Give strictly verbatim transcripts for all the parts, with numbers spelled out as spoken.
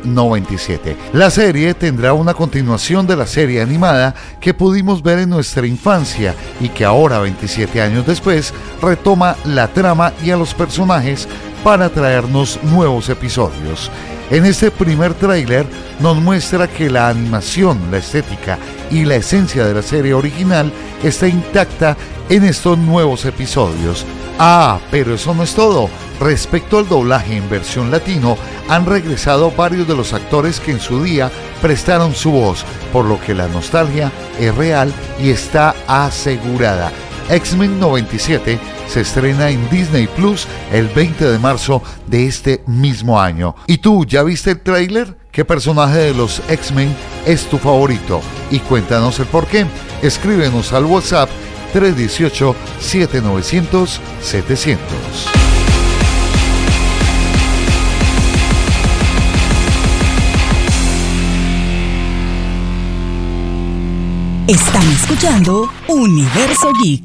noventa y siete. La serie tendrá una continuación de la serie animada que pudimos ver en nuestra infancia y que ahora, veintisiete años después, retoma la trama y a los personajes para traernos nuevos episodios. En este primer tráiler nos muestra que la animación, la estética y la esencia de la serie original está intacta en estos nuevos episodios. Ah, pero eso no es todo. Respecto al doblaje en versión latino, han regresado varios de los actores que en su día prestaron su voz, por lo que la nostalgia es real y está asegurada. X-Men noventa y siete se estrena en Disney Plus el veinte de marzo de este mismo año. ¿Y tú ya viste el tráiler? ¿Qué personaje de los X-Men es tu favorito? Y cuéntanos el por qué. Escríbenos al WhatsApp tres uno ocho, siete nueve cero cero, siete cero cero. Están escuchando Universo Geek.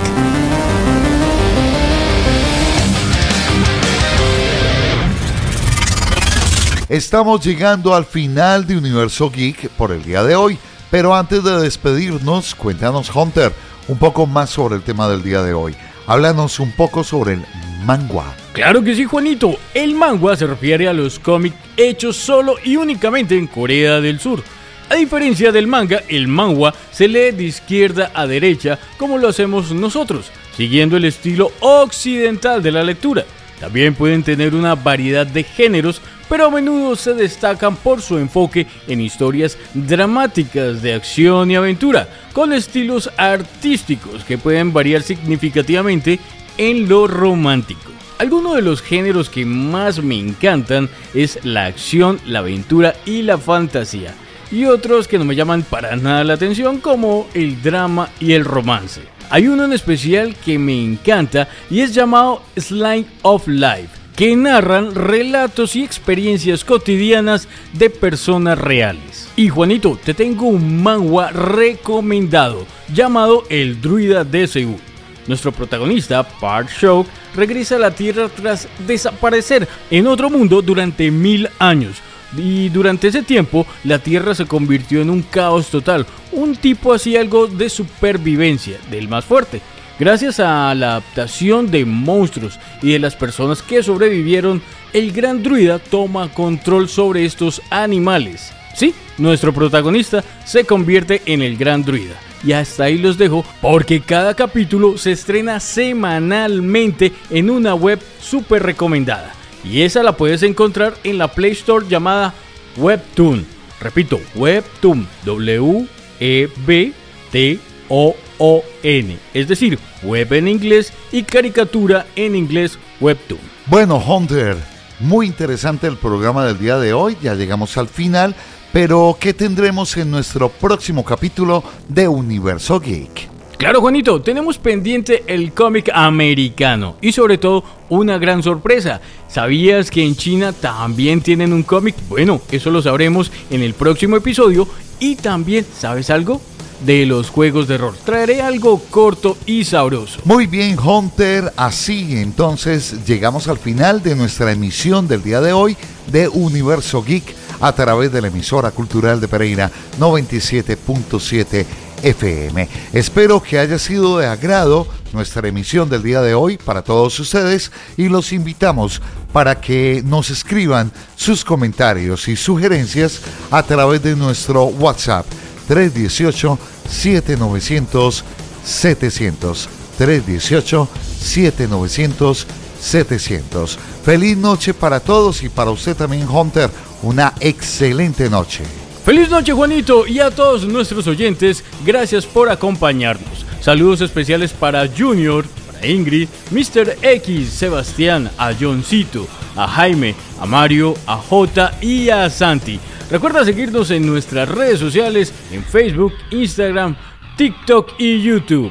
Estamos llegando al final de Universo Geek por el día de hoy, pero antes de despedirnos, cuéntanos, Hunter, un poco más sobre el tema del día de hoy. Háblanos un poco sobre el manhwa. Claro que sí, Juanito. El manhwa se refiere a los cómics hechos solo y únicamente en Corea del Sur. A diferencia del manga, el manhwa se lee de izquierda a derecha como lo hacemos nosotros, siguiendo el estilo occidental de la lectura. También pueden tener una variedad de géneros, pero a menudo se destacan por su enfoque en historias dramáticas de acción y aventura, con estilos artísticos que pueden variar significativamente en lo romántico. Algunos de los géneros que más me encantan es la acción, la aventura y la fantasía, y otros que no me llaman para nada la atención, como el drama y el romance. Hay uno en especial que me encanta y es llamado Slice of Life, que narran relatos y experiencias cotidianas de personas reales. Y Juanito, te tengo un manhwa recomendado llamado El Druida de Seúl. Nuestro protagonista, Park Seok, regresa a la Tierra tras desaparecer en otro mundo durante mil años. Y durante ese tiempo, la Tierra se convirtió en un caos total. Un tipo hacía algo de supervivencia, del más fuerte. Gracias a la adaptación de monstruos y de las personas que sobrevivieron, el gran druida toma control sobre estos animales. Sí, nuestro protagonista se convierte en el gran druida. Y hasta ahí los dejo, porque cada capítulo se estrena semanalmente en una web súper recomendada. Y esa la puedes encontrar en la Play Store llamada Webtoon. Repito, Webtoon, W E B T O O N. Es decir, web en inglés y caricatura en inglés, Webtoon. Bueno, Hunter, muy interesante el programa del día de hoy. Ya llegamos al final, pero ¿qué tendremos en nuestro próximo capítulo de Universo Geek? Claro, Juanito, tenemos pendiente el cómic americano y sobre todo una gran sorpresa. ¿Sabías que en China también tienen un cómic? Bueno, eso lo sabremos en el próximo episodio. Y también, ¿sabes algo? De los juegos de rol. Traeré algo corto y sabroso. Muy bien, Hunter. Así entonces llegamos al final de nuestra emisión del día de hoy de Universo Geek a través de la emisora cultural de Pereira noventa y siete punto siete F M. Espero que haya sido de agrado nuestra emisión del día de hoy para todos ustedes y los invitamos para que nos escriban sus comentarios y sugerencias a través de nuestro WhatsApp tres uno ocho, siete nueve cero cero, siete cero cero, tres uno ocho, siete nueve cero cero, siete cero cero. Feliz noche para todos y para usted también, Hunter, una excelente noche. Feliz noche, Juanito, y a todos nuestros oyentes, gracias por acompañarnos. Saludos especiales para Junior, para Ingrid, mister X, Sebastián, a Johncito, a Jaime, a Mario, a Jota y a Santi. Recuerda seguirnos en nuestras redes sociales, en Facebook, Instagram, TikTok y YouTube,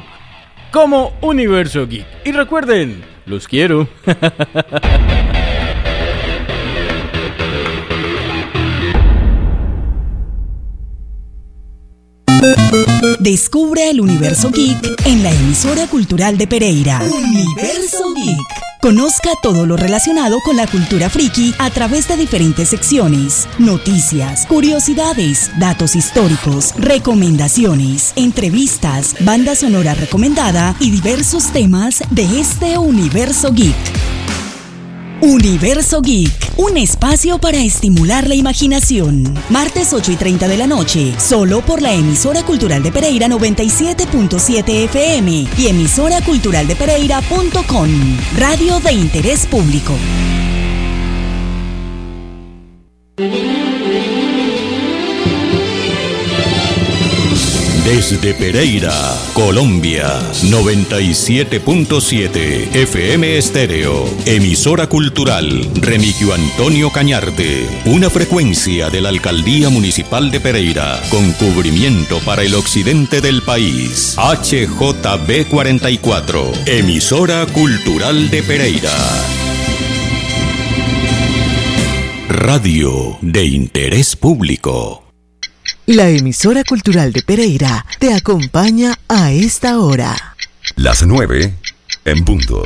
como Universo Geek. Y recuerden, los quiero. Descubre el universo geek en la emisora cultural de Pereira. Universo Geek. Conozca todo lo relacionado con la cultura friki a través de diferentes secciones, noticias, curiosidades, datos históricos, recomendaciones, entrevistas, banda sonora recomendada y diversos temas de este universo geek. Universo Geek, un espacio para estimular la imaginación. Martes ocho y treinta de la noche, solo por la emisora cultural de Pereira noventa y siete punto siete F M y emisora cultural de Pereira punto com, radio de interés público. Desde Pereira, Colombia, noventa y siete punto siete F M Estéreo, emisora cultural Remigio Antonio Cañarte, una frecuencia de la Alcaldía Municipal de Pereira, con cubrimiento para el occidente del país, H J B cuarenta y cuatro, emisora cultural de Pereira. Radio de interés público. La emisora cultural de Pereira te acompaña a esta hora. Las nueve en punto.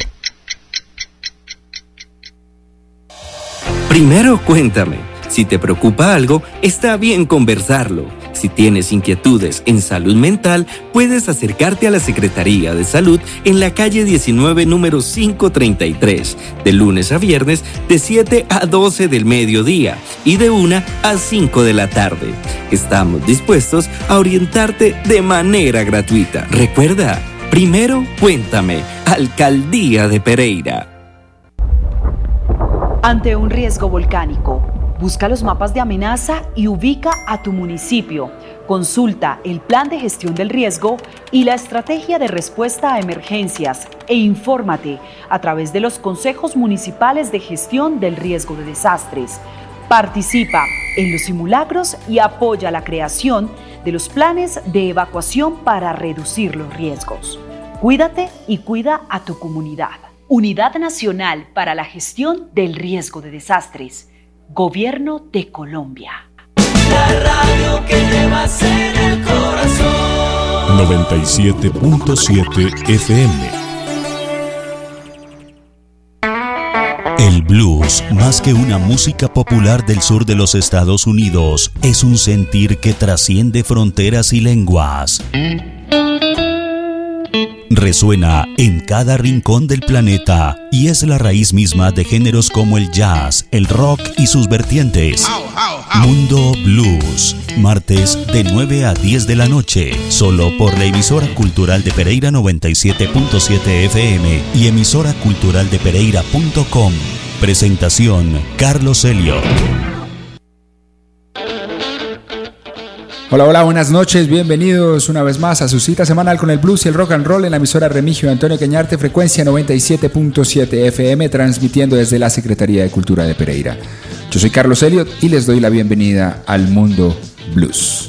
Primero cuéntame. Si te preocupa algo, está bien conversarlo. Si tienes inquietudes en salud mental, puedes acercarte a la Secretaría de Salud en la calle diecinueve, número quinientos treinta y tres, de lunes a viernes de siete a doce del mediodía y de una a cinco de la tarde. Estamos dispuestos a orientarte de manera gratuita. Recuerda, primero cuéntame, Alcaldía de Pereira. Ante un riesgo volcánico, busca los mapas de amenaza y ubica a tu municipio. Consulta el plan de gestión del riesgo y la estrategia de respuesta a emergencias e infórmate a través de los consejos municipales de gestión del riesgo de desastres. Participa en los simulacros y apoya la creación de los planes de evacuación para reducir los riesgos. Cuídate y cuida a tu comunidad. Unidad Nacional para la Gestión del Riesgo de Desastres. Gobierno de Colombia. La radio que llevas en el corazón. noventa y siete punto siete F M. El blues, más que una música popular del sur de los Estados Unidos, es un sentir que trasciende fronteras y lenguas. Resuena en cada rincón del planeta y es la raíz misma de géneros como el jazz, el rock y sus vertientes. Mundo Blues, martes de nueve a diez de la noche, solo por la emisora cultural de Pereira noventa y siete punto siete F M y emisora cultural de Pereira punto com. Presentación, Carlos Elliot. Hola, hola, buenas noches, bienvenidos una vez más a su cita semanal con el blues y el rock and roll en la emisora Remigio Antonio Cañarte, frecuencia noventa y siete punto siete F M, transmitiendo desde la Secretaría de Cultura de Pereira. Yo soy Carlos Elliot y les doy la bienvenida al Mundo Blues.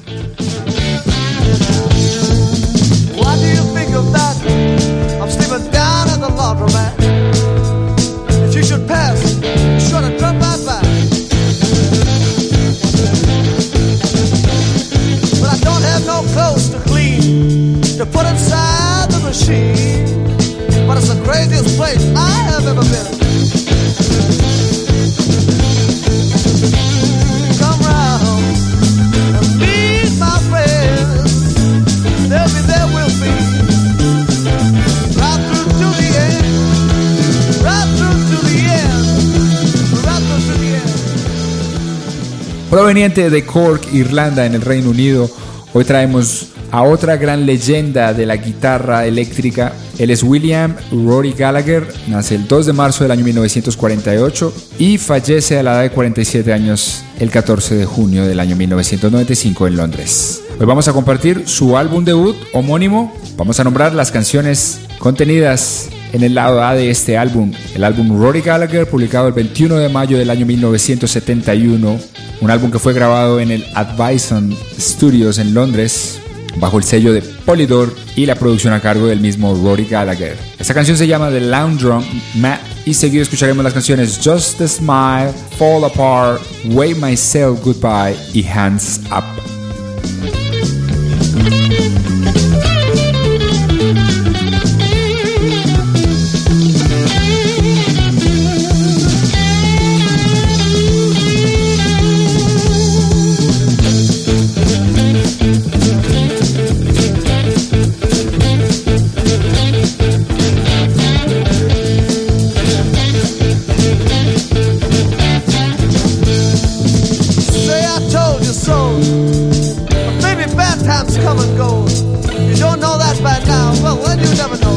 To put inside the machine, but it's the craziest place I have ever been. Come round and meet my friends. They'll be there with me, right through to the end, right through to the end, right through to the end. Proveniente de Cork, Irlanda, en el Reino Unido, hoy traemos a otra gran leyenda de la guitarra eléctrica. Él es William Rory Gallagher, nace el dos de marzo del año mil novecientos cuarenta y ocho y fallece a la edad de cuarenta y siete años el catorce de junio del año mil novecientos noventa y cinco en Londres. Hoy vamos a compartir su álbum debut homónimo. Vamos a nombrar las canciones contenidas en el lado A de este álbum, el álbum Rory Gallagher, publicado el veintiuno de mayo del año mil novecientos setenta y uno, un álbum que fue grabado en el Advison Studios en Londres, bajo el sello de Polydor y la producción a cargo del mismo Rory Gallagher. Esta canción se llama The Lounge Mat y seguido escucharemos las canciones Just a Smile, Fall Apart, Wave Myself Goodbye y Hands Up. come and go. You don't know that by now, well, then you never know.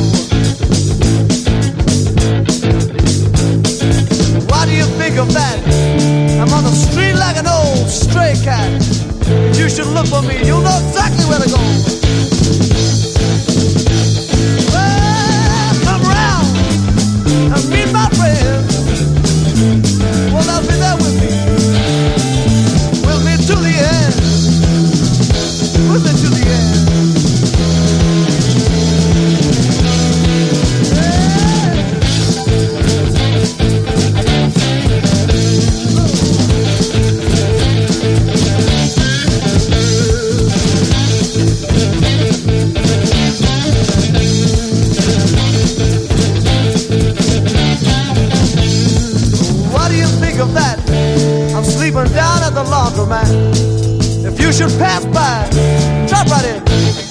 Why do you think of that? I'm on the street like an old stray cat. If you should look for me, you'll know exactly where to go. Well, come around and meet my friends. Well, they'll be there with me. With me to the end. With me to the end. Sleeping down at the laundromat. If you should pass by, drop right in.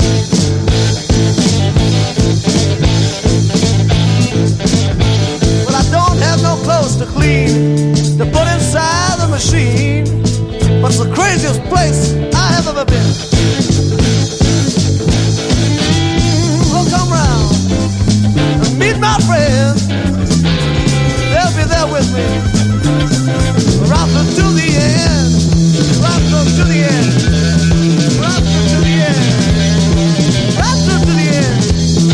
Well, I don't have no clothes to clean, to put inside the machine, but it's the craziest place I have ever been. Well, come round and meet my friends. They'll be there with me. Rock them to the end, rock them to the end, rock them to the end, rock them to the end.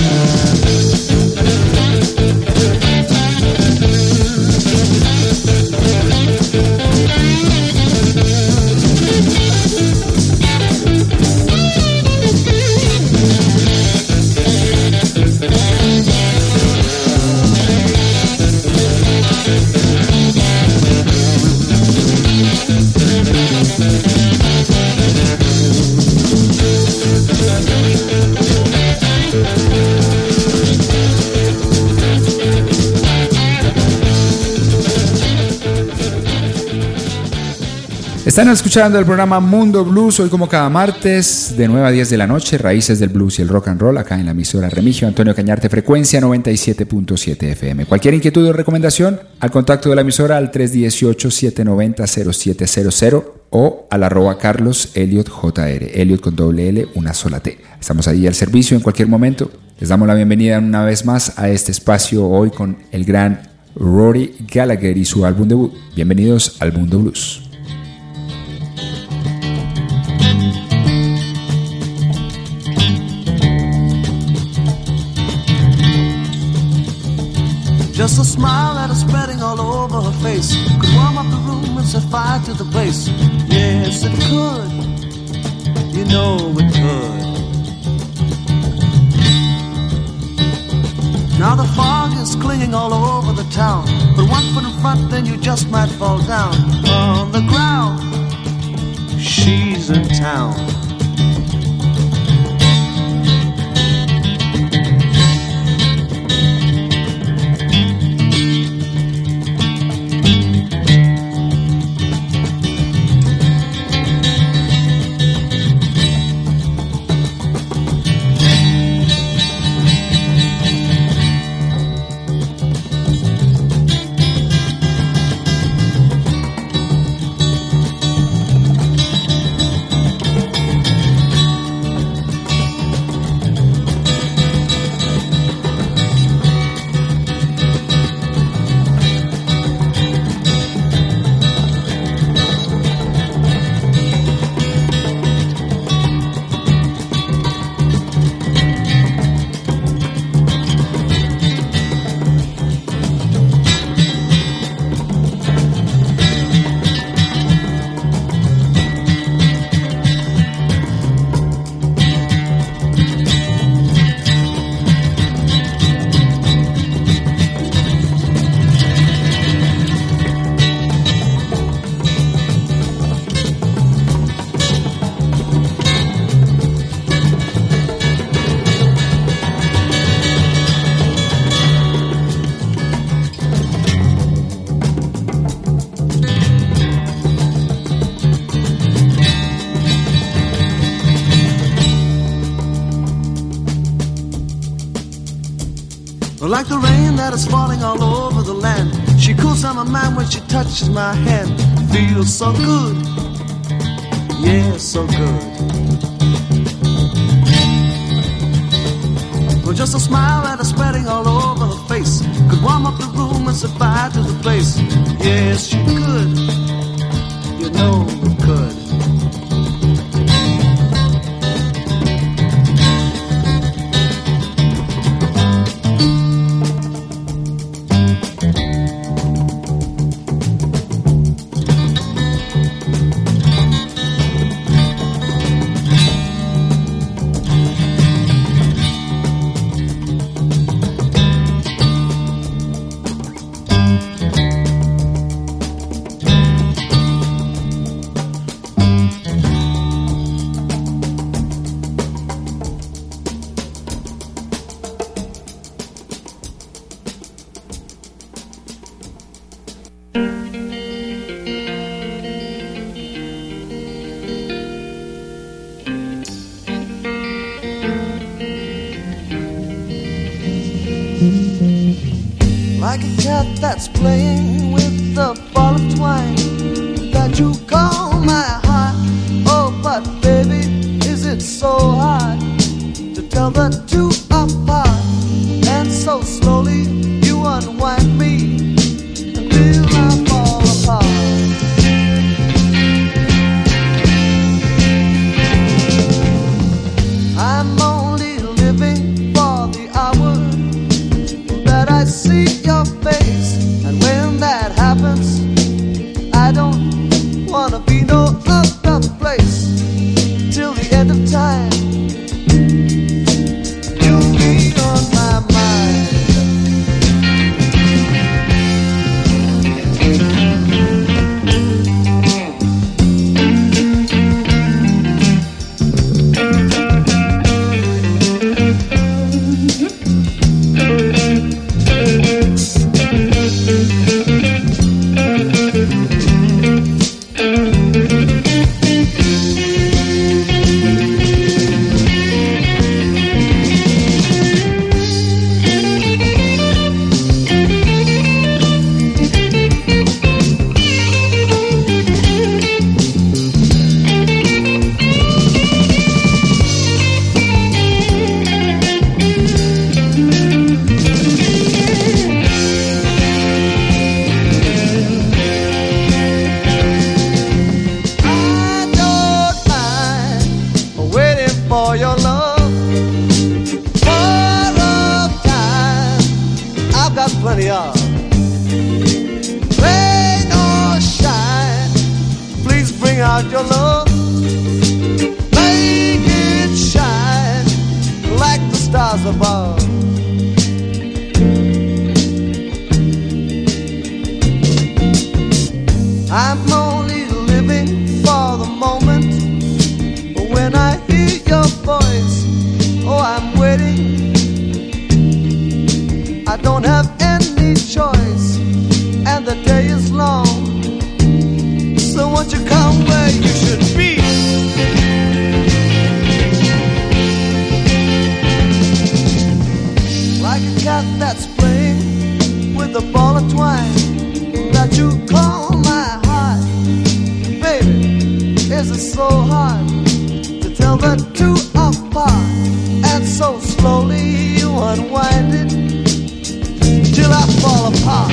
Están escuchando el programa Mundo Blues, hoy como cada martes de nueve a diez de la noche, raíces del blues y el rock and roll, acá en la emisora Remigio Antonio Cañarte, frecuencia noventa y siete punto siete F M. Cualquier inquietud o recomendación, al contacto de la emisora al tres uno ocho, siete nueve cero, cero siete cero cero o al arroba Carlos Elliot J R, Elliot con doble L, una sola T. Estamos ahí al servicio en cualquier momento. Les damos la bienvenida una vez más a este espacio hoy con el gran Rory Gallagher y su álbum debut. Bienvenidos al Mundo Blues. Just a smile that is spreading all over her face could warm up the room and set fire to the place. Yes, it could. You know it could. Now the fog is clinging all over the town, but one foot in front, then you just might fall down on the ground. She's in town. Like the rain that is falling all over the land, she cools down my mind when she touches my hand. Feels so good, yeah, so good. just a smile that is spreading all over her face could warm up the room and set fire to the place. Yes, she could. You know you could. Like a cat that's playing with the ball of twine that you call my heart. Oh, but baby, is it so hard to tell the two apart? And so slowly you unwind me until I fall apart. I'm only living for the hour that I see your face, and when that happens, I don't wanna be no other place till the end of time. You'll be on my mind. Plenty of rain or shine, please bring out your love, make it shine like the stars above. I'm only living for the moment when I hear your voice. Oh, I'm waiting, I don't have any choice, and the day is long, so won't you come where you should be? Like a cat that's playing with a ball of twine that you call my heart. Baby, is it so hard to tell the two apart? And so slowly you unwind it till I fall apart.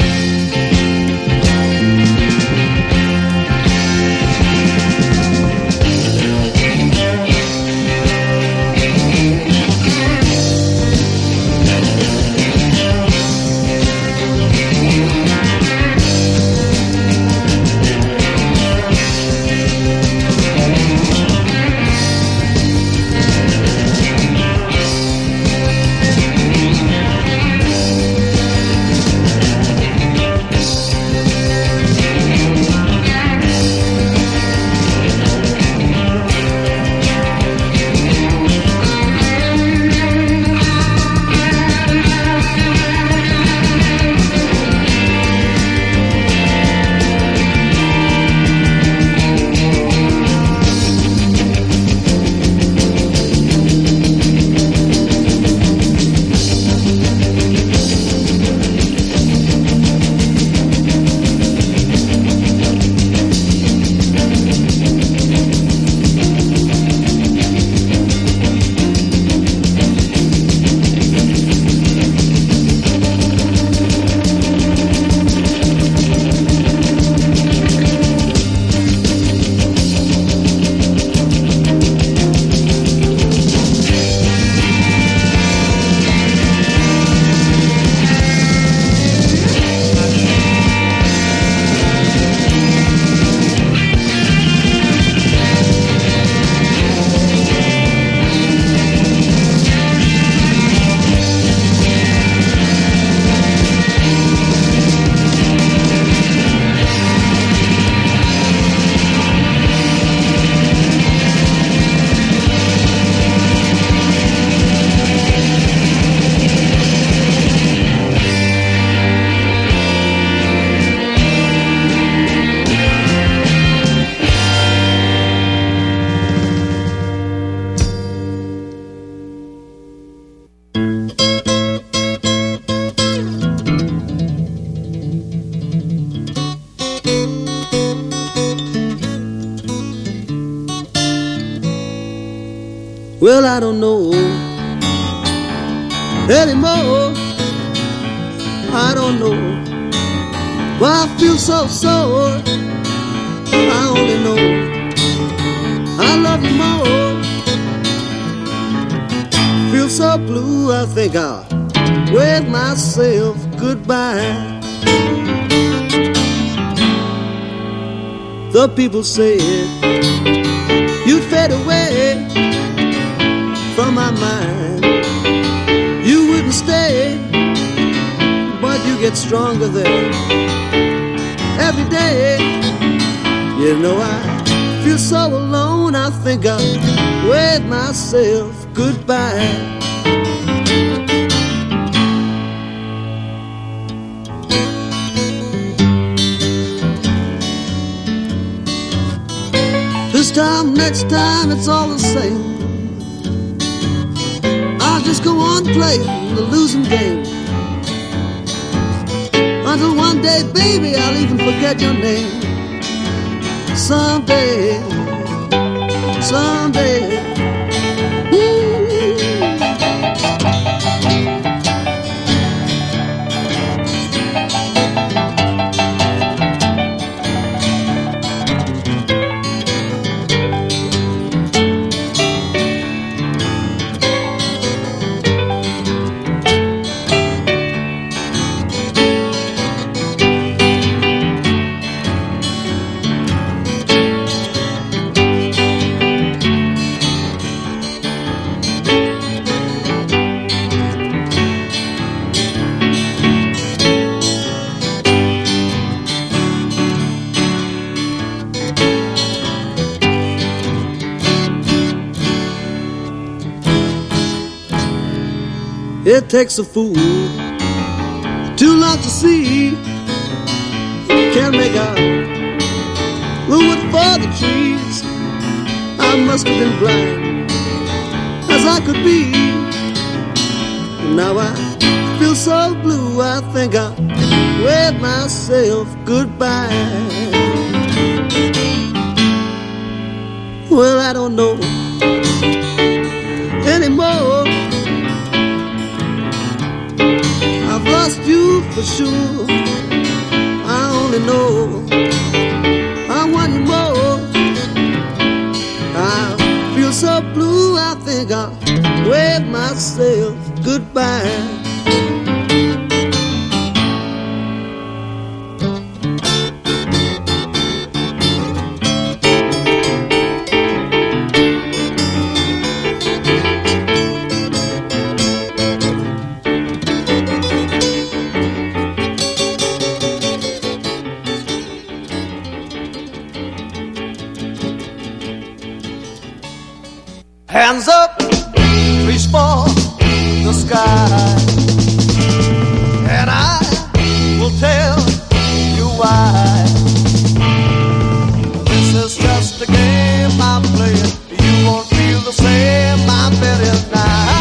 Well, I don't know anymore. I don't know why I feel so sore. I only know I love you more. Feel so blue, I think I'll wave myself goodbye. The people said you'd fade away from my mind. You wouldn't stay, but you get stronger there every day. You know I feel so alone, I think I'll wave myself goodbye. This time, next time, it's all the same. I'll just go on playing the losing game until one day, baby, I'll even forget your name. Someday, someday. It takes a fool too long to see. Can't make out the wood for the trees. I must have been blind as I could be. Now I feel so blue, I think I'll wave myself goodbye. Well, I don't know anymore. I've lost you for sure. I only know I want you more. I feel so blue, I think I'll wave myself goodbye. Hands up, reach for the sky, and I will tell you why. This is just a game I'm playing. You won't feel the same, I bet it now.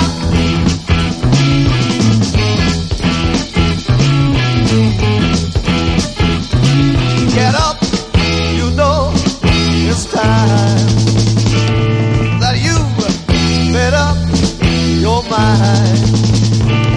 Get up, you know it's time that you made up your mind.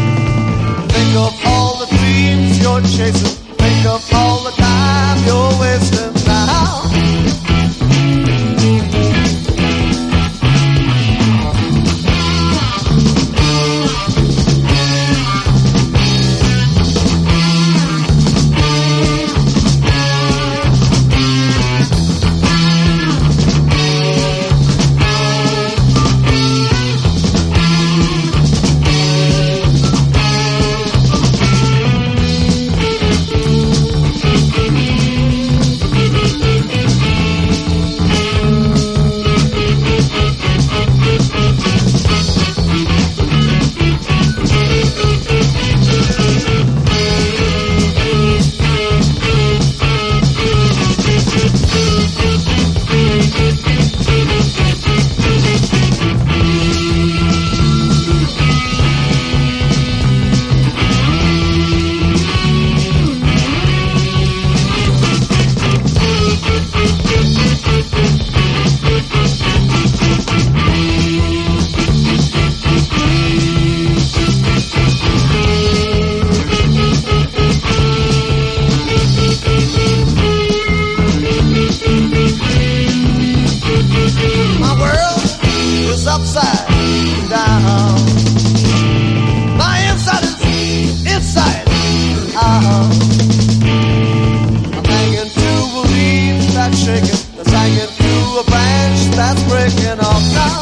upside down. My inside is inside out. I'm hanging to a leaf that's shaking, that's hanging to a branch that's breaking off now.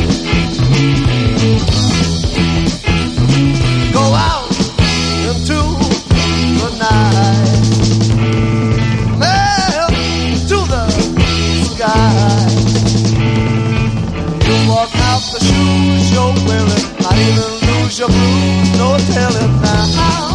Go out into the night, mail to the sky. You walk out the shoes you're wearing, not even lose your blues, no telling now.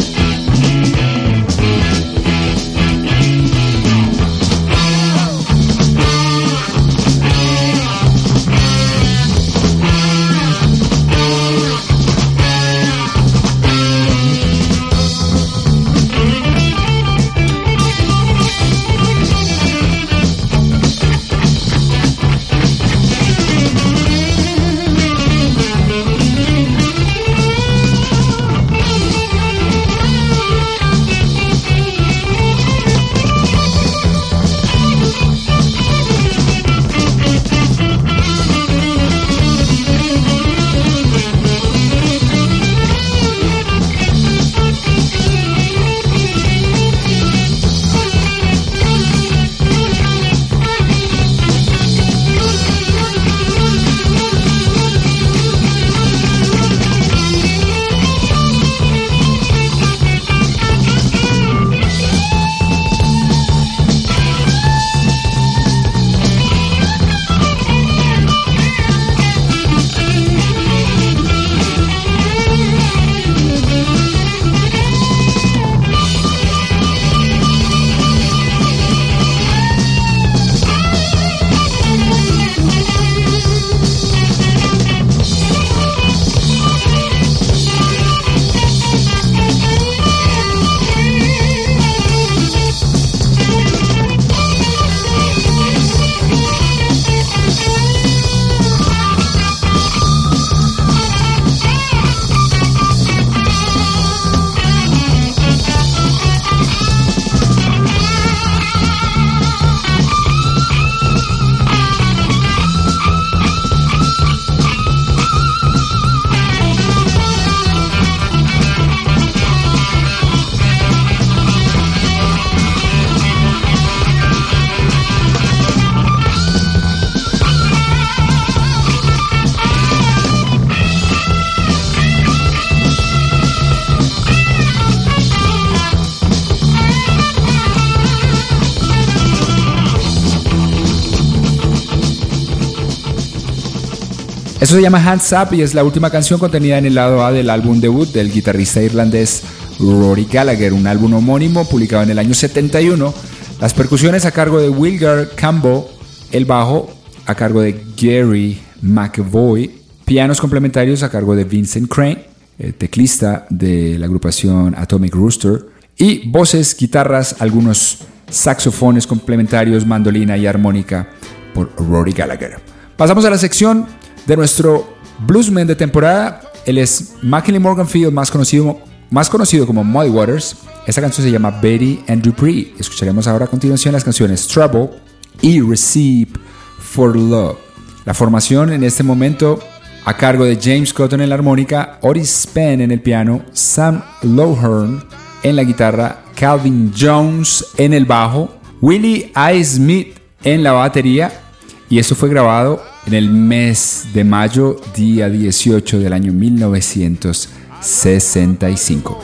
Eso se llama Hands Up y es la última canción contenida en el lado A del álbum debut del guitarrista irlandés Rory Gallagher, un álbum homónimo publicado en el año setenta y uno. Las percusiones a cargo de Wilgar Campbell, el bajo a cargo de Gary McAvoy, pianos complementarios a cargo de Vincent Crane, el teclista de la agrupación Atomic Rooster, y voces, guitarras, algunos saxofones complementarios, mandolina y armónica por Rory Gallagher. Pasamos a la sección de nuestro bluesman de temporada. Él es McKinley Morganfield, más conocido, más conocido como Muddy Waters. Esta canción se llama Betty and Dupree. Escucharemos ahora a continuación las canciones Trouble y Receive for Love. La formación en este momento a cargo de James Cotton en la armónica, Otis Spann en el piano, Sam Lowhorn en la guitarra, Calvin Jones en el bajo, Willie I. Smith en la batería. Y esto fue grabado en el mes de mayo, día dieciocho del año mil novecientos sesenta y cinco.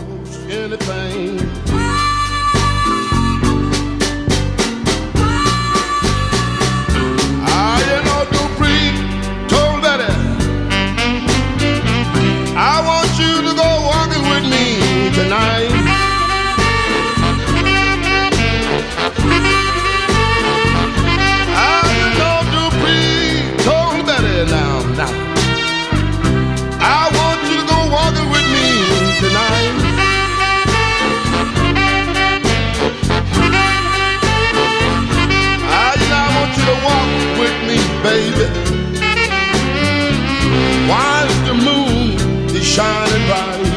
Shining bright.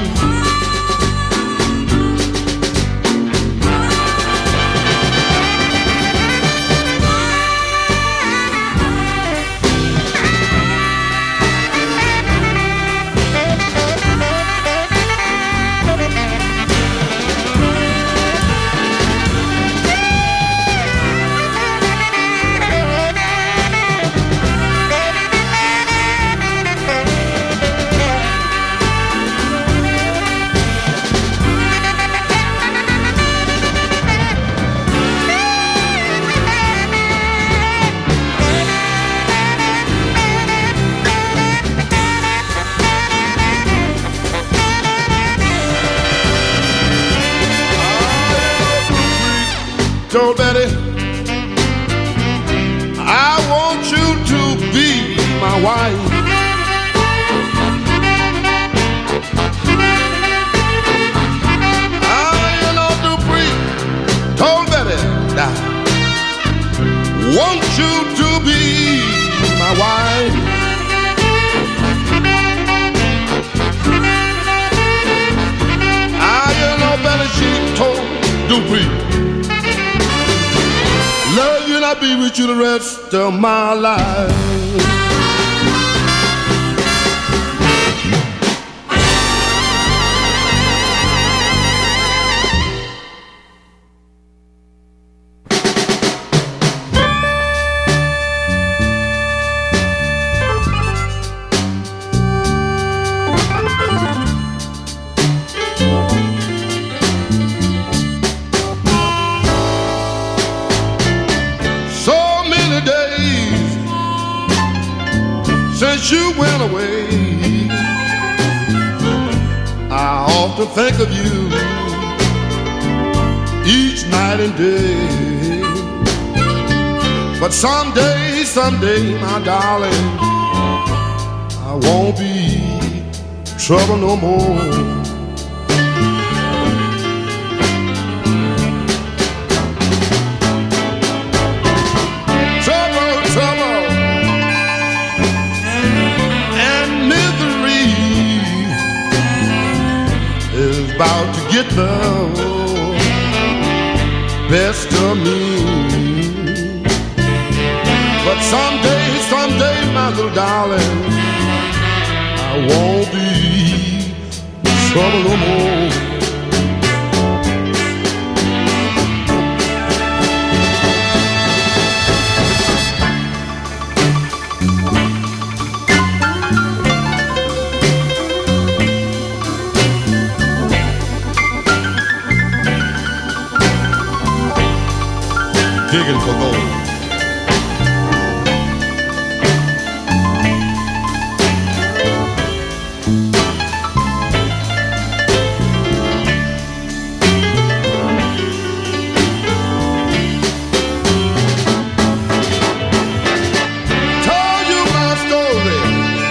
told Betty, I want you to be my wife. I, you know, Dupree told Betty, I want you to be my wife. I, you know, Betty, she told Dupree, love you and I'll be with you the rest of my life. You went away, I often think of you each night and day. But someday, someday, my darling, I won't be trouble no more. About to get the best of me. But someday, someday, my little darling, I won't be trouble no more. Digging for gold. Told you my story,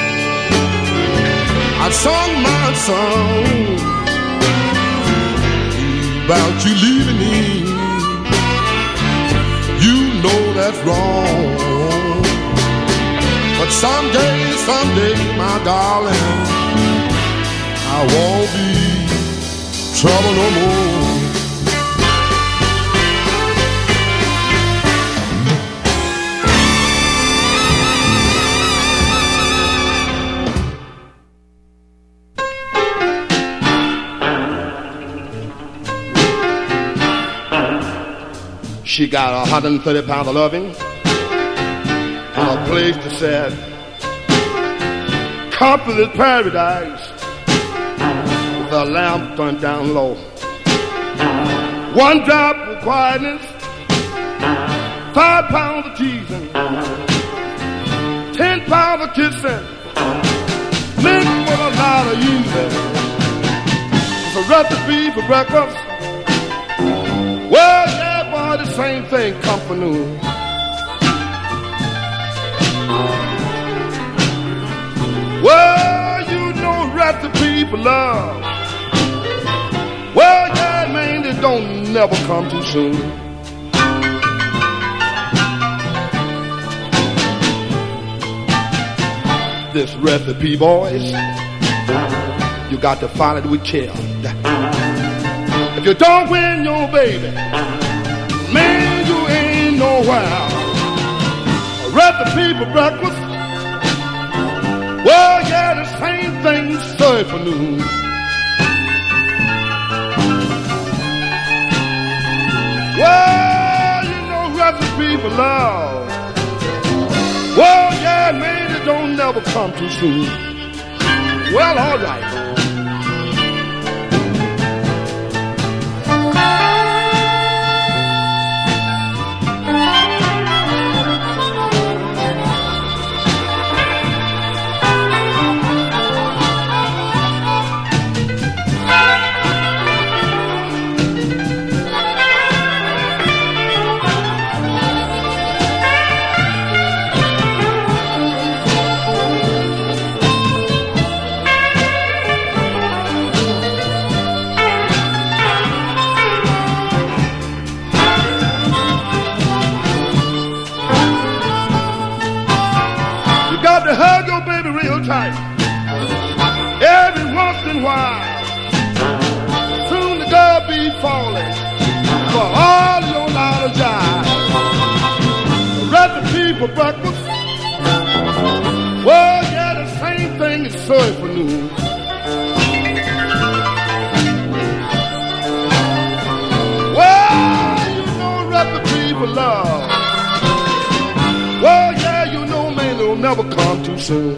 I sung my song about you leaving me. You know that's wrong. But someday, someday, my darling, I won't be trouble no more. She got a one hundred thirty pounds of loving and a place to set. Comfort is paradise with a lamp turned down low. One drop of quietness, five pounds of teasing, ten pounds of kissing, mixed with a lot of using. It's a recipe for breakfast. Well, yeah. The same thing come for noon. Well, you know recipe for love. Well, yeah, man, it don't never come too soon. This recipe, boys, you got to follow it with care. If you don't win your baby, man, you ain't nowhere. A recipe for breakfast. Well, yeah, the same thing served for noon. Well, you know recipe for love. Well, yeah, man, it don't never come too soon. Well, all right. got to hug your baby real tight. Every once in a while, soon the girl be falling for all your lot of jive. The recipe for breakfast, well, yeah, the same thing is served for noon. Well, you know a recipe for love. Well, yeah, you know, man, it'll never come too soon.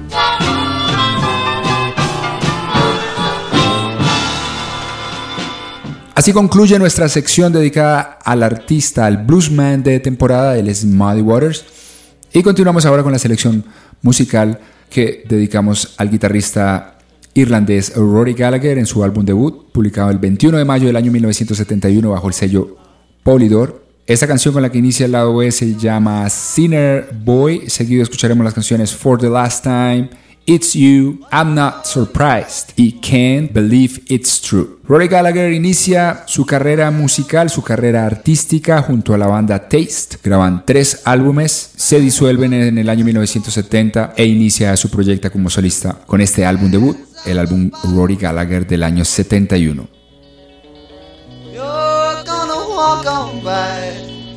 Así concluye nuestra sección dedicada al artista, al bluesman de temporada, él es Muddy Waters. Y continuamos ahora con la selección musical que dedicamos al guitarrista irlandés Rory Gallagher en su álbum debut, publicado el veintiuno de mayo del año mil novecientos setenta y uno bajo el sello Polydor. Esta canción con la que inicia el lado B se llama Sinner Boy. Seguido escucharemos las canciones For the Last Time, It's You, I'm Not Surprised y Can't Believe It's True. Rory Gallagher inicia su carrera musical, su carrera artística junto a la banda Taste. Graban tres álbumes, se disuelven en el año mil novecientos setenta e inicia su proyecto como solista con este álbum debut, el álbum Rory Gallagher del año setenta y uno. You're gonna walk on by,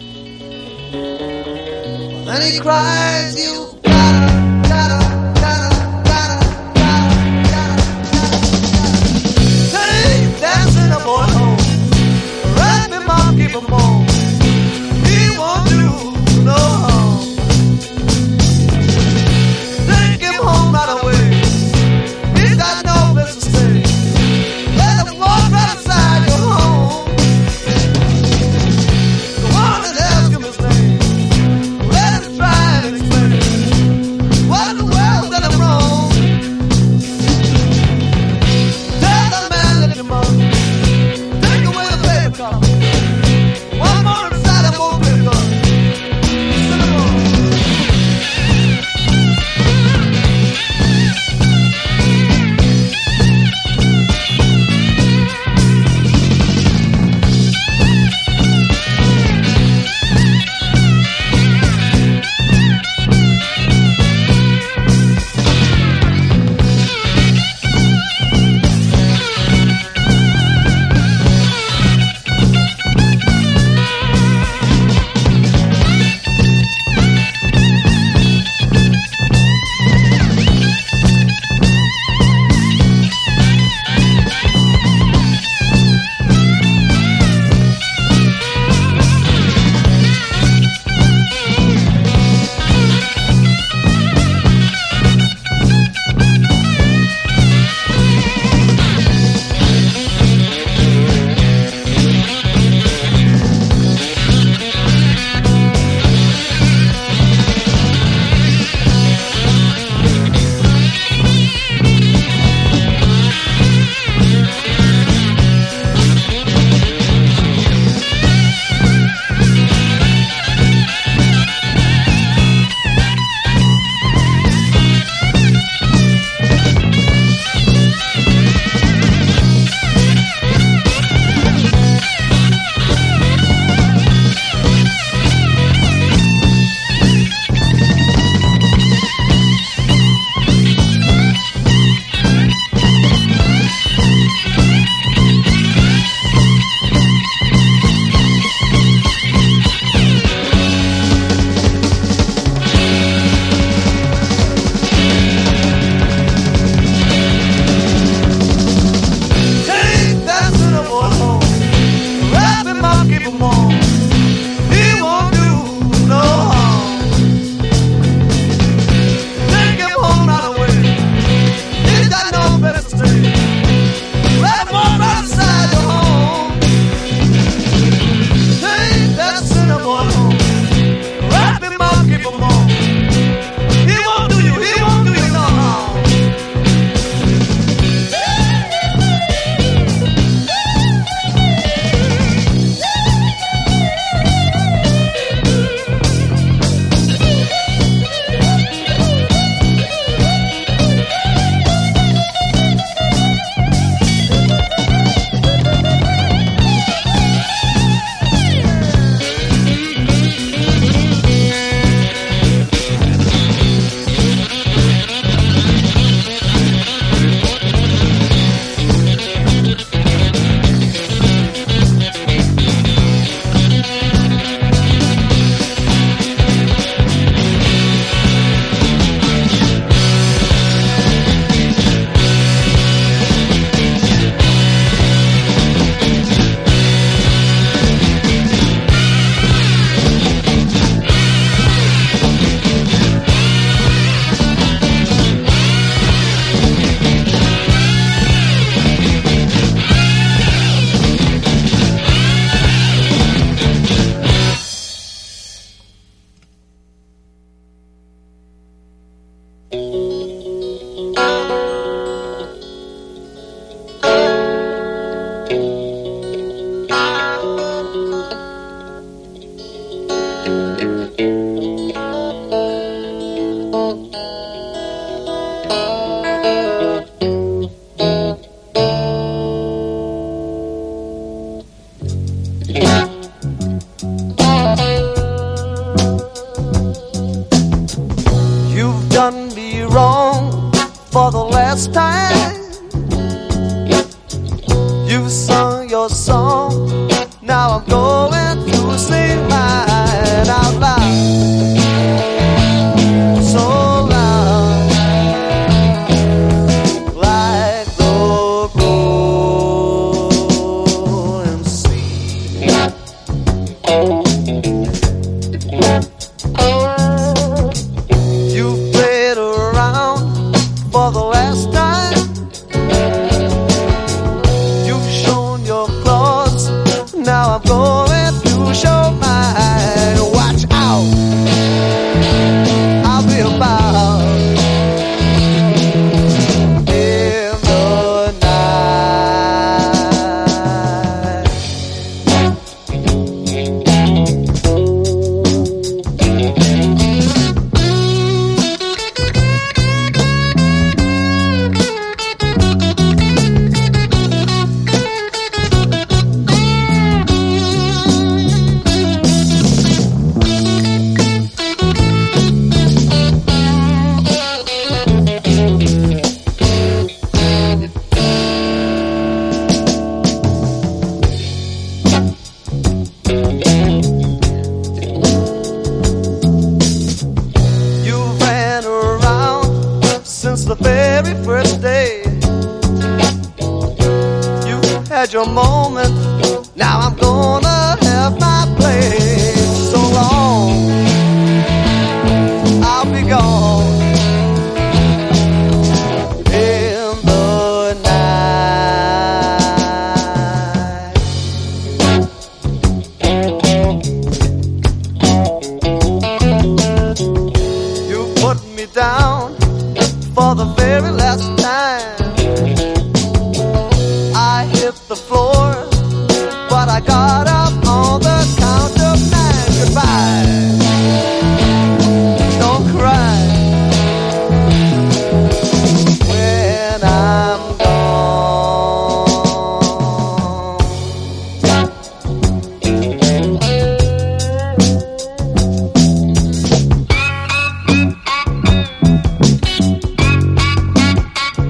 then he cries, you gotta, gotta dancing a boy home, right me mom keep him home. He won't do no harm. Take him home right away. He's got no place to stay. Let him walk right inside your home. Go on and ask him his name. Let him try and explain. You've done me wrong for the last time. You've sung your song, now I'm going to sing mine out loud, so loud, like the rolling sea. You've played around for the last time. You've shown your claws, now I'm going to show mine. Watch out, I'll be about in the night. You ran around since the very first day. You had your moment, now I'm gonna have my play. So long, I'll be gone in the night. You put me down for the very last time. I hit the floor, but I got up on the count of nine. Goodbye, don't cry when I'm gone.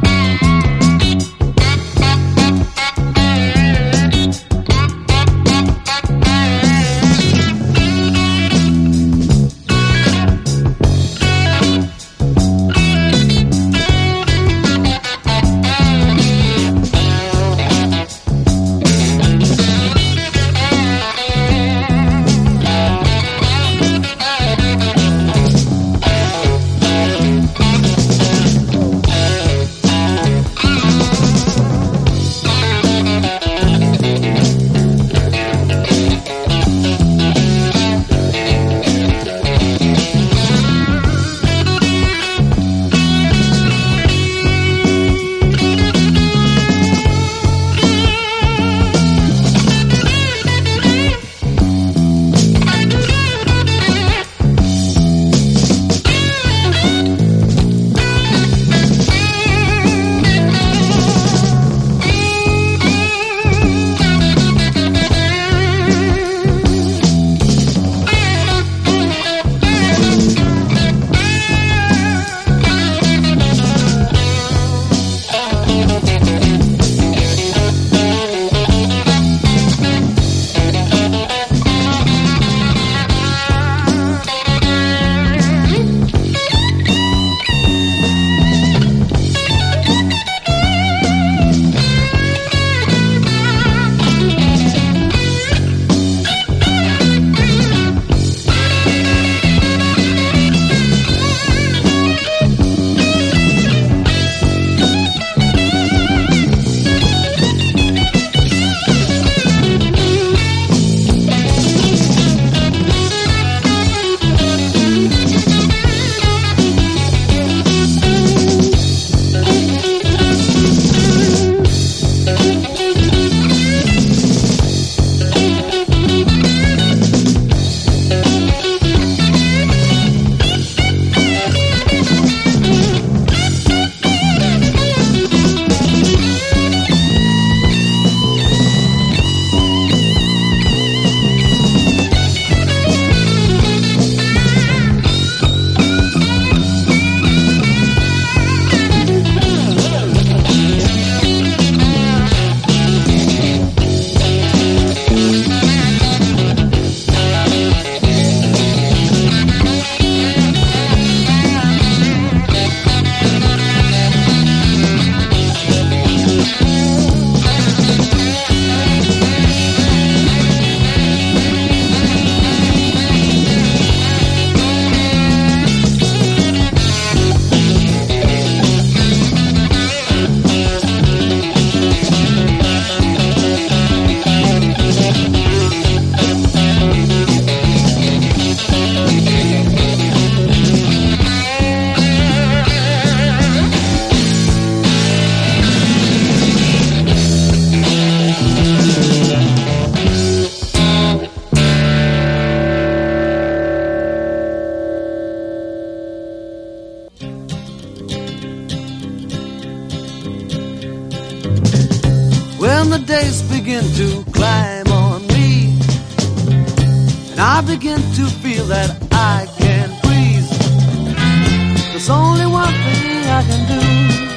the days begin to climb on me, and I begin to feel that I can't breathe, there's only one thing I can do.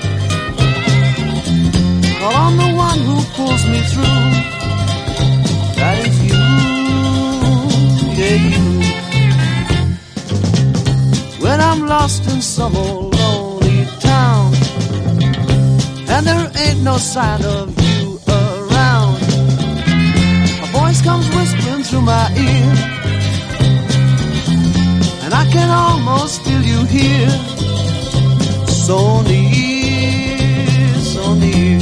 Call on the one who pulls me through. That is you, yeah, you. When I'm lost in some old lonely town, and there ain't no sign of you around, a voice comes whispering through my ear, and I can almost feel you here. So near, so near.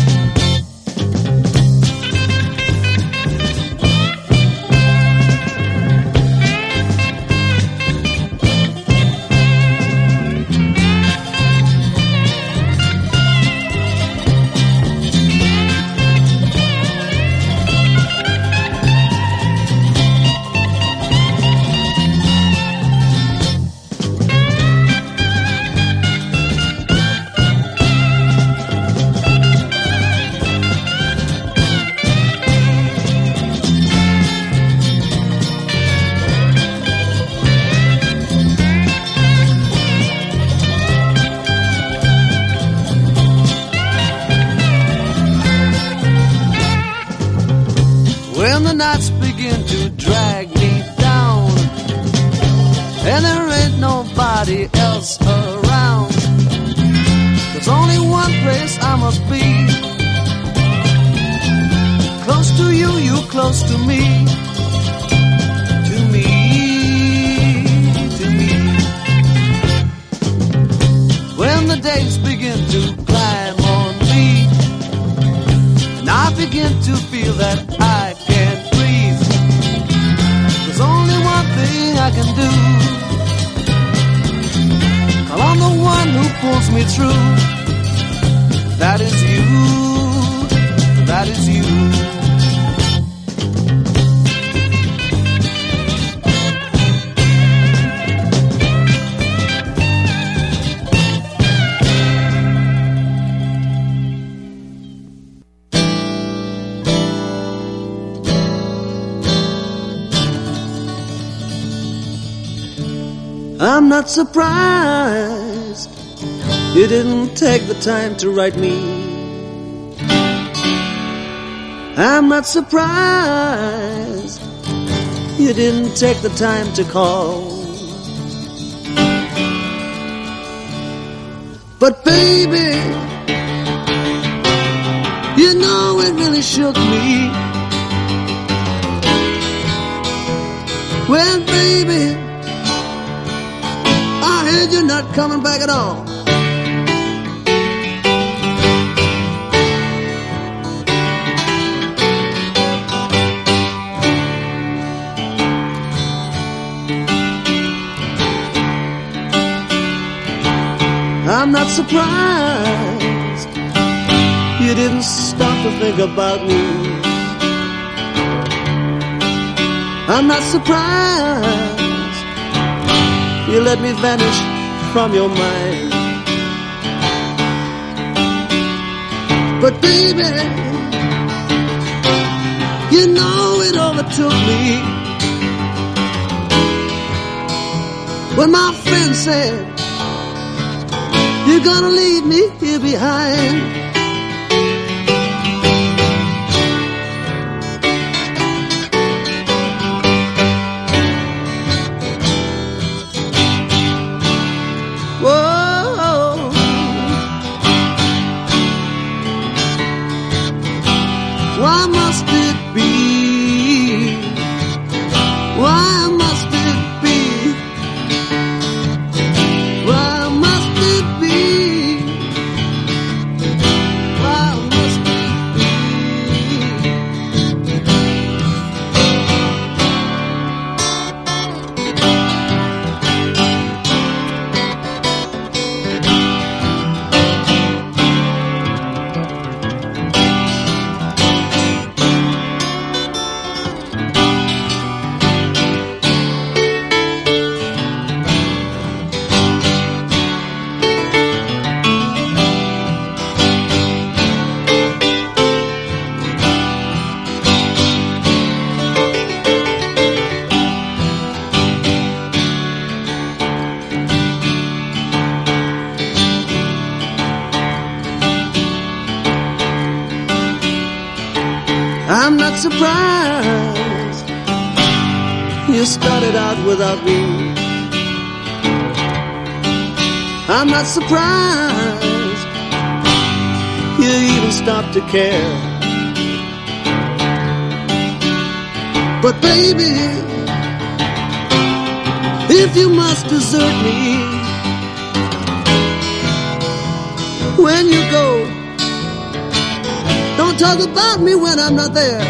When the nights begin to drag me down, and there ain't nobody else around, there's only one place I must be. Close to you, you close to me. To me, to me. When the days begin to climb on me, and I begin to feel that I can't breathe, there's only one thing I can do. Call on the one who pulls me through. That is you, that is you. I'm not surprised you didn't take the time to write me. I'm not surprised you didn't take the time to call. But baby, you know it really shook me when, baby, I heard you're not coming back at all. I'm not surprised you didn't stop to think about me. I'm not surprised you let me vanish from your mind. But baby, you know it overtook me when my friend said, you're gonna leave me here behind. Whoa. Why must it be? Why must it be? Why must it be I'm not surprised you started out without me. I'm not surprised you even stopped to care. But baby, if you must desert me when you go, don't talk about me when I'm not there.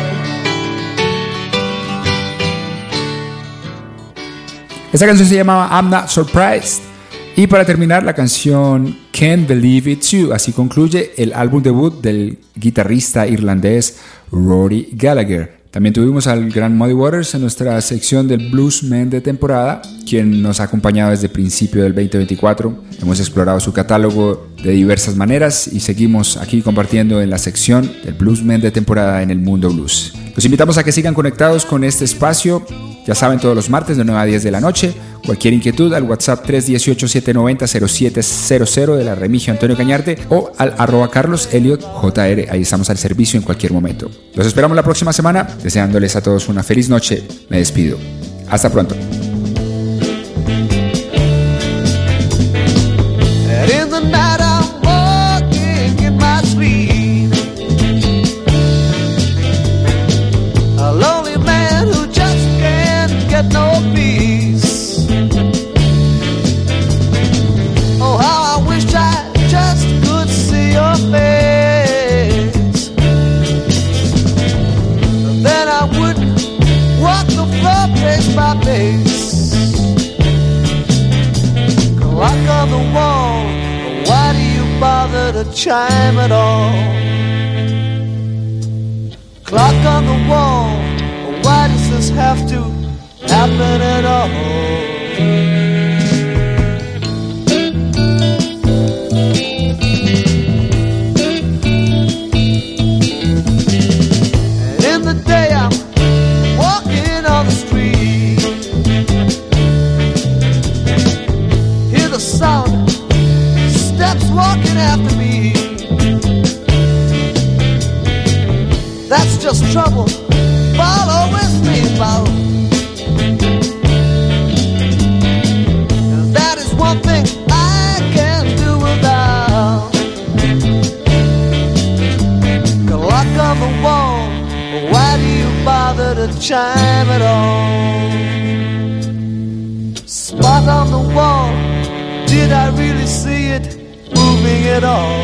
Esta canción se llamaba I'm Not Surprised. Y para terminar, la canción Can't Believe It's You. Así concluye el álbum debut del guitarrista irlandés Rory Gallagher. También tuvimos al gran Muddy Waters en nuestra sección del Bluesman de temporada, quien nos ha acompañado desde el principio del veinte veinticuatro. Hemos explorado su catálogo de diversas maneras y seguimos aquí compartiendo en la sección del Bluesman de temporada en el mundo blues. Los invitamos a que sigan conectados con este espacio. Ya saben, todos los martes de nueve a diez de la noche. Cualquier inquietud al WhatsApp tres uno ocho, siete nueve cero, cero siete cero cero de la Remigio Antonio Cañarte o al arroba Carlos Elliot J R. Ahí estamos al servicio en cualquier momento. Los esperamos la próxima semana, deseándoles a todos una feliz noche. Me despido. Hasta pronto. No peace. Oh, how I wish I just could see your face. Then I wouldn't walk the floor place by place. Clock on the wall, why do you bother to chime at all? Clock on the wall, why does this have to happen at all? And in the day I'm walking on the street, hear the sound, steps walking after me. That's just trouble, follow with me, follow. One thing I can't do without. Clock on the wall, why do you bother to chime at all? Spot on the wall, did I really see it moving at all?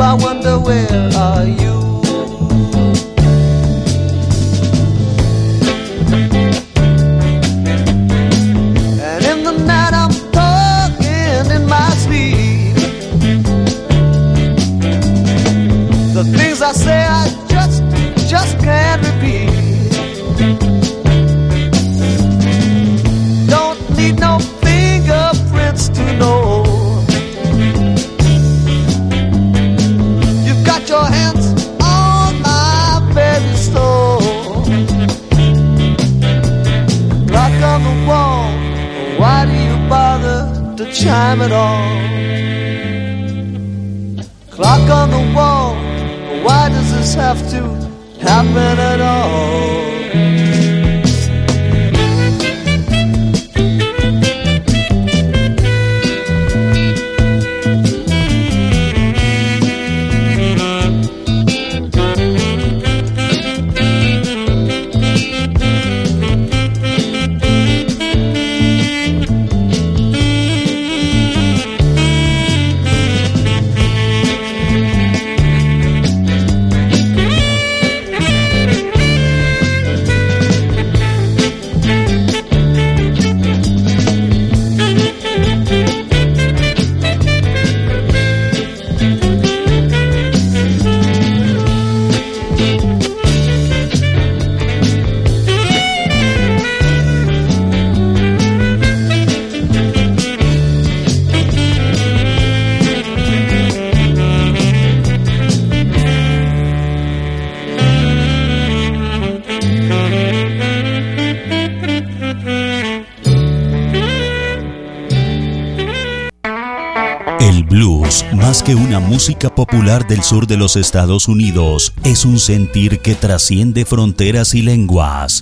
I wonder where are you? And in the night I'm talking in my sleep. The things I say I just, just can't repeat. Don't need no fingerprints to know. You've got your hands on my baby soul. Clock on the wall, why do you bother to chime at all? Clock on the wall, why does this have to happen at all? Más que una música popular del sur de los Estados Unidos, es un sentir que trasciende fronteras y lenguas.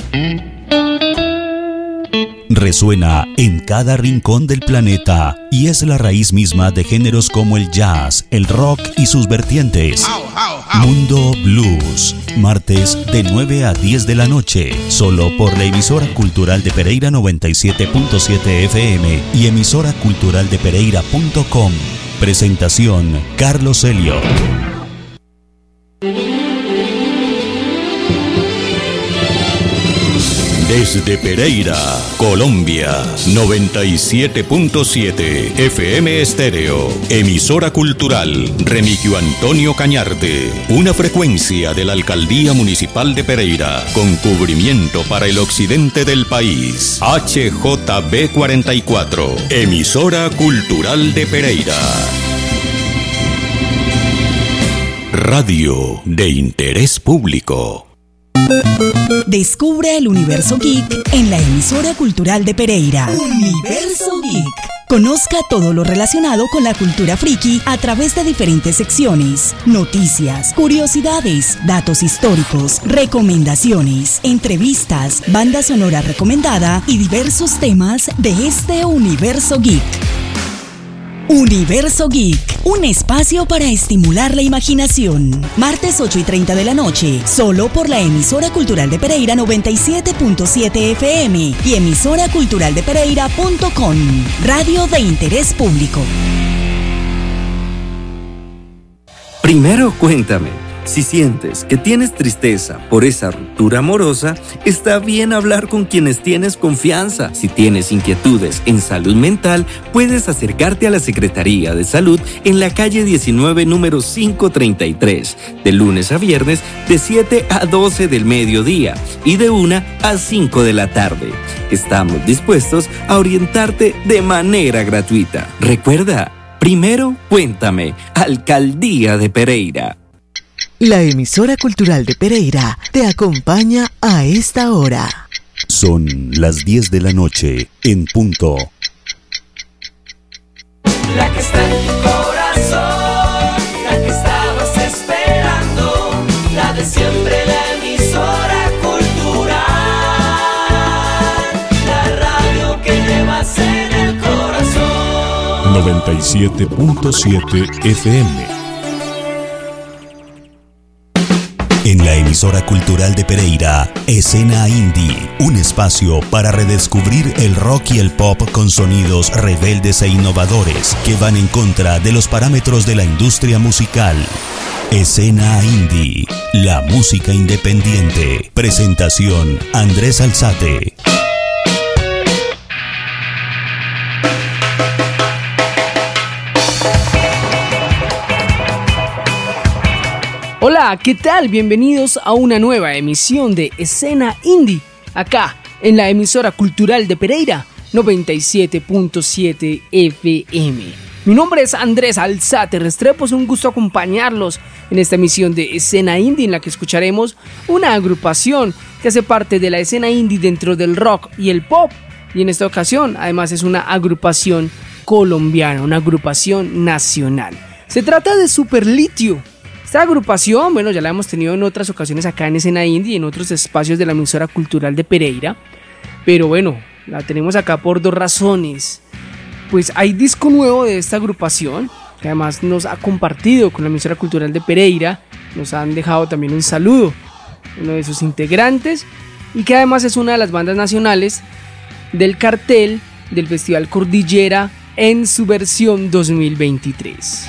Resuena en cada rincón del planeta y es la raíz misma de géneros como el jazz, el rock y sus vertientes. Mundo Blues, martes de nueve a diez de la noche, solo por la emisora cultural de Pereira noventa y siete punto siete F M y emisora cultural de pereira punto com. Presentación, Carlos Helio. Desde Pereira, Colombia, noventa y siete punto siete F M Estéreo, emisora cultural Remigio Antonio Cañarte, una frecuencia de la Alcaldía Municipal de Pereira, con cubrimiento para el occidente del país. H J B cuarenta y cuatro, emisora cultural de Pereira. Radio de interés público. Descubre el universo geek en la emisora cultural de Pereira. Universo Geek. Conozca todo lo relacionado con la cultura friki a través de diferentes secciones, noticias, curiosidades, datos históricos, recomendaciones, entrevistas, banda sonora recomendada y diversos temas de este universo geek. Universo Geek, un espacio para estimular la imaginación. Martes ocho y treinta de la noche, solo por la emisora cultural de Pereira noventa y siete punto siete F M y emisora cultural de pereira punto com. Radio de interés público. Primero cuéntame. Si sientes que tienes tristeza por esa ruptura amorosa, está bien hablar con quienes tienes confianza. Si tienes inquietudes en salud mental, puedes acercarte a la Secretaría de Salud en la calle diecinueve, número quinientos treinta y tres, de lunes a viernes de siete a doce del mediodía y de una a cinco de la tarde. Estamos dispuestos a orientarte de manera gratuita. Recuerda, primero cuéntame, Alcaldía de Pereira. La emisora cultural de Pereira te acompaña a esta hora. Son las diez de la noche en punto. La que está en tu corazón, la que estabas esperando, la de siempre, la emisora cultural, la radio que llevas en el corazón. noventa y siete punto siete F M. En la emisora emisora cultural de Pereira, Escena Indie, un espacio para redescubrir el rock y el pop con sonidos rebeldes e innovadores que van en contra de los parámetros de la industria musical. Escena Indie, la música independiente. Presentación, Andrés Alzate. Hola, ¿qué tal? Bienvenidos a una nueva emisión de Escena Indie, acá en la emisora cultural de Pereira, noventa y siete punto siete F M. Mi nombre es Andrés Alzate Restrepo, es un gusto acompañarlos en esta emisión de Escena Indie, en la que escucharemos una agrupación que hace parte de la escena indie dentro del rock y el pop, y en esta ocasión además es una agrupación colombiana, una agrupación nacional. Se trata de Superlitio. Esta agrupación, bueno, ya la hemos tenido en otras ocasiones acá en Escena Indie y en otros espacios de la emisora cultural de Pereira, pero bueno, la tenemos acá por dos razones. Pues hay disco nuevo de esta agrupación, que además nos ha compartido con la emisora cultural de Pereira, nos han dejado también un saludo, uno de sus integrantes, y que además es una de las bandas nacionales del cartel del Festival Cordillera en su versión dos mil veintitrés.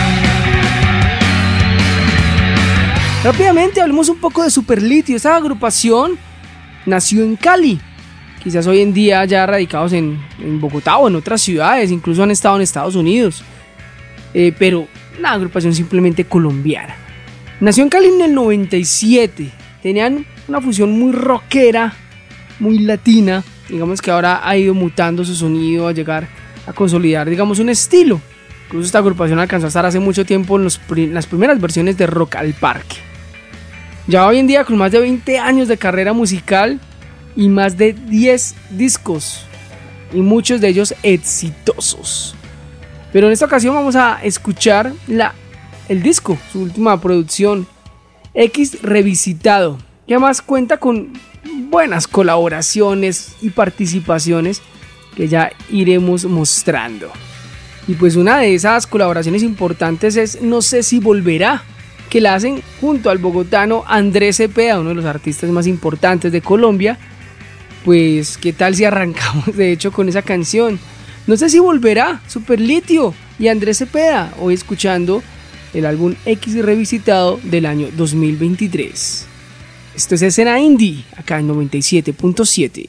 Rápidamente hablemos un poco de Superlitio. Esta agrupación nació en Cali, quizás hoy en día ya radicados en, en Bogotá o en otras ciudades, incluso han estado en Estados Unidos, eh, pero una agrupación simplemente colombiana. Nació en Cali en el noventa y siete, tenían una fusión muy rockera, muy latina, digamos que ahora ha ido mutando su sonido a llegar a consolidar, digamos, un estilo. Incluso esta agrupación alcanzó a estar hace mucho tiempo en los, las primeras versiones de Rock al Parque. Ya hoy en día con más de veinte años de carrera musical y más de diez discos, y muchos de ellos exitosos. Pero en esta ocasión vamos a escuchar la, el disco, su última producción, X Revisitado, que además cuenta con buenas colaboraciones y participaciones que ya iremos mostrando. Y pues una de esas colaboraciones importantes es No sé si volverá, que la hacen junto al bogotano Andrés Cepeda, uno de los artistas más importantes de Colombia. Pues qué tal si arrancamos de hecho con esa canción. No sé si volverá, Superlitio y Andrés Cepeda, hoy escuchando el álbum X Revisitado del año dos mil veintitrés. Esto es Escena Indie, acá en noventa y siete punto siete.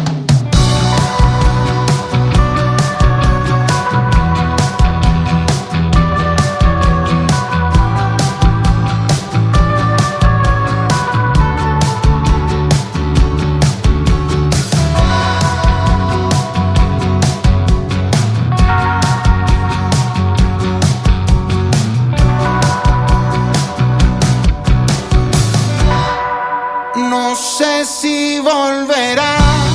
No sé si volverá,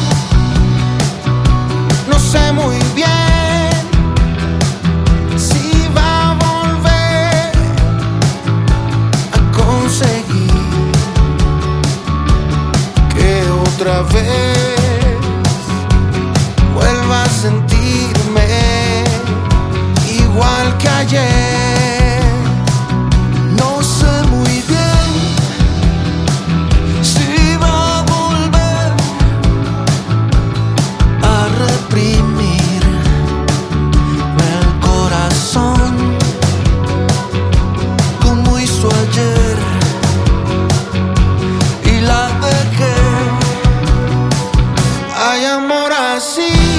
no sé muy bien si va a volver a conseguir que otra vez vuelva a sentirme igual que ayer. Hay amor así.